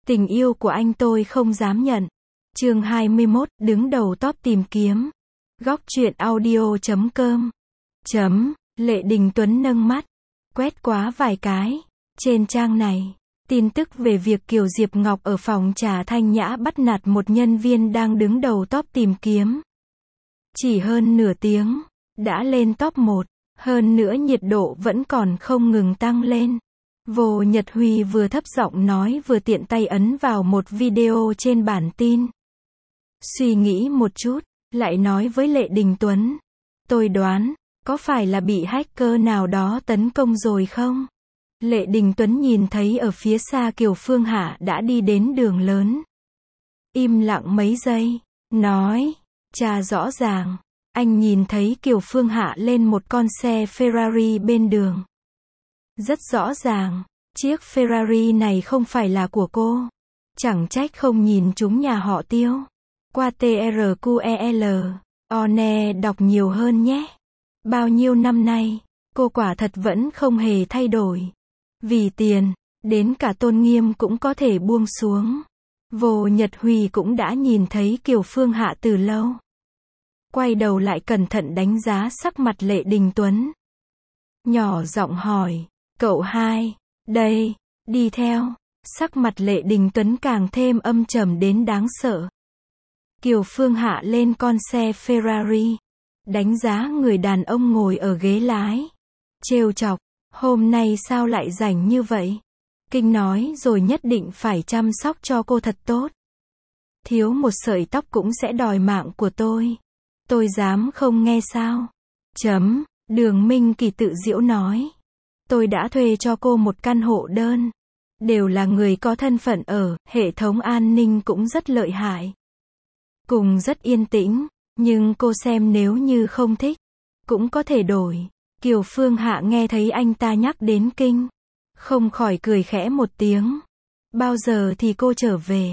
Tình yêu của anh tôi không dám nhận. Chương 21, đứng đầu top tìm kiếm. Góc truyện audio.com. Lệ Đình Tuấn nâng mắt, quét qua vài cái. Trên trang này, tin tức về việc Kiều Diệp Ngọc ở phòng trà Thanh Nhã bắt nạt một nhân viên đang đứng đầu top tìm kiếm. Chỉ hơn nửa tiếng, đã lên top 1, hơn nữa nhiệt độ vẫn còn không ngừng tăng lên. Vô Nhật Huy vừa thấp giọng nói vừa tiện tay ấn vào một video trên bản tin. Suy nghĩ một chút, lại nói với Lệ Đình Tuấn. Tôi đoán, có phải là bị hacker nào đó tấn công rồi không? Lệ Đình Tuấn nhìn thấy ở phía xa Kiều Phương Hạ đã đi đến đường lớn. Im lặng mấy giây, nói, cha rõ ràng. Anh nhìn thấy Kiều Phương Hạ lên một con xe Ferrari bên đường. Rất rõ ràng, chiếc Ferrari này không phải là của cô. Chẳng trách không nhìn chúng nhà họ Tiêu. Qua TRQEL, One đọc nhiều hơn nhé. Bao nhiêu năm nay, cô quả thật vẫn không hề thay đổi. Vì tiền, đến cả tôn nghiêm cũng có thể buông xuống. Vô Nhật Huy cũng đã nhìn thấy Kiều Phương Hạ từ lâu. Quay đầu lại cẩn thận đánh giá sắc mặt Lệ Đình Tuấn. Nhỏ giọng hỏi, cậu hai, đây, đi theo. Sắc mặt Lệ Đình Tuấn càng thêm âm trầm đến đáng sợ. Kiều Phương Hạ lên con xe Ferrari. Đánh giá người đàn ông ngồi ở ghế lái. Trêu chọc, hôm nay sao lại rảnh như vậy? Kinh nói rồi nhất định phải chăm sóc cho cô thật tốt. Thiếu một sợi tóc cũng sẽ đòi mạng của tôi. Tôi dám không nghe sao? Đường Minh Kỳ tự giễu nói. Tôi đã thuê cho cô một căn hộ đơn. Đều là người có thân phận ở, hệ thống an ninh cũng rất lợi hại. Cùng rất yên tĩnh, nhưng cô xem nếu như không thích, cũng có thể đổi. Kiều Phương Hạ nghe thấy anh ta nhắc đến kinh, không khỏi cười khẽ một tiếng. Bao giờ thì cô trở về?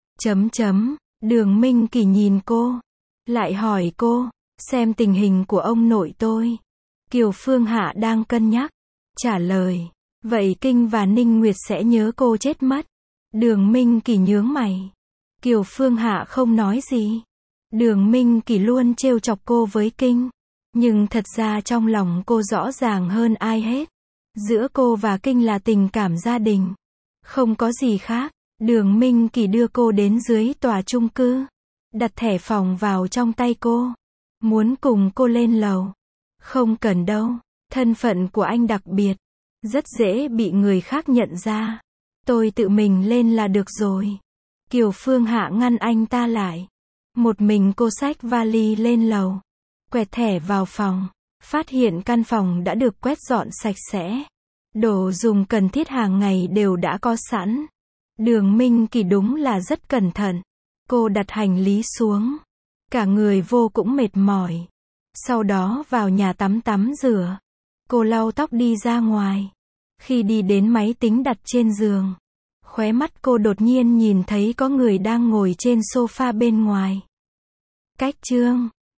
Đường Minh Kỳ nhìn cô, lại hỏi cô, xem tình hình của ông nội tôi. Kiều Phương Hạ đang cân nhắc, trả lời, vậy Kinh và Ninh Nguyệt sẽ nhớ cô chết mất. Đường Minh Kỳ nhướng mày. Kiều Phương Hạ không nói gì. Đường Minh Kỳ luôn trêu chọc cô với Kinh. Nhưng thật ra trong lòng cô rõ ràng hơn ai hết. Giữa cô và Kinh là tình cảm gia đình. Không có gì khác. Đường Minh Kỳ đưa cô đến dưới tòa chung cư. Đặt thẻ phòng vào trong tay cô. Muốn cùng cô lên lầu. Không cần đâu. Thân phận của anh đặc biệt. Rất dễ bị người khác nhận ra. Tôi tự mình lên là được rồi. Kiều Phương Hạ ngăn anh ta lại. Một mình cô xách vali lên lầu. Quẹt thẻ vào phòng. Phát hiện căn phòng đã được quét dọn sạch sẽ. Đồ dùng cần thiết hàng ngày đều đã có sẵn. Đường Minh Kỳ đúng là rất cẩn thận. Cô đặt hành lý xuống. Cả người vô cũng mệt mỏi. Sau đó vào nhà tắm rửa. Cô lau tóc đi ra ngoài. Khi đi đến máy tính đặt trên giường, khóe mắt cô đột nhiên nhìn thấy có người đang ngồi trên sofa bên ngoài. Cách chương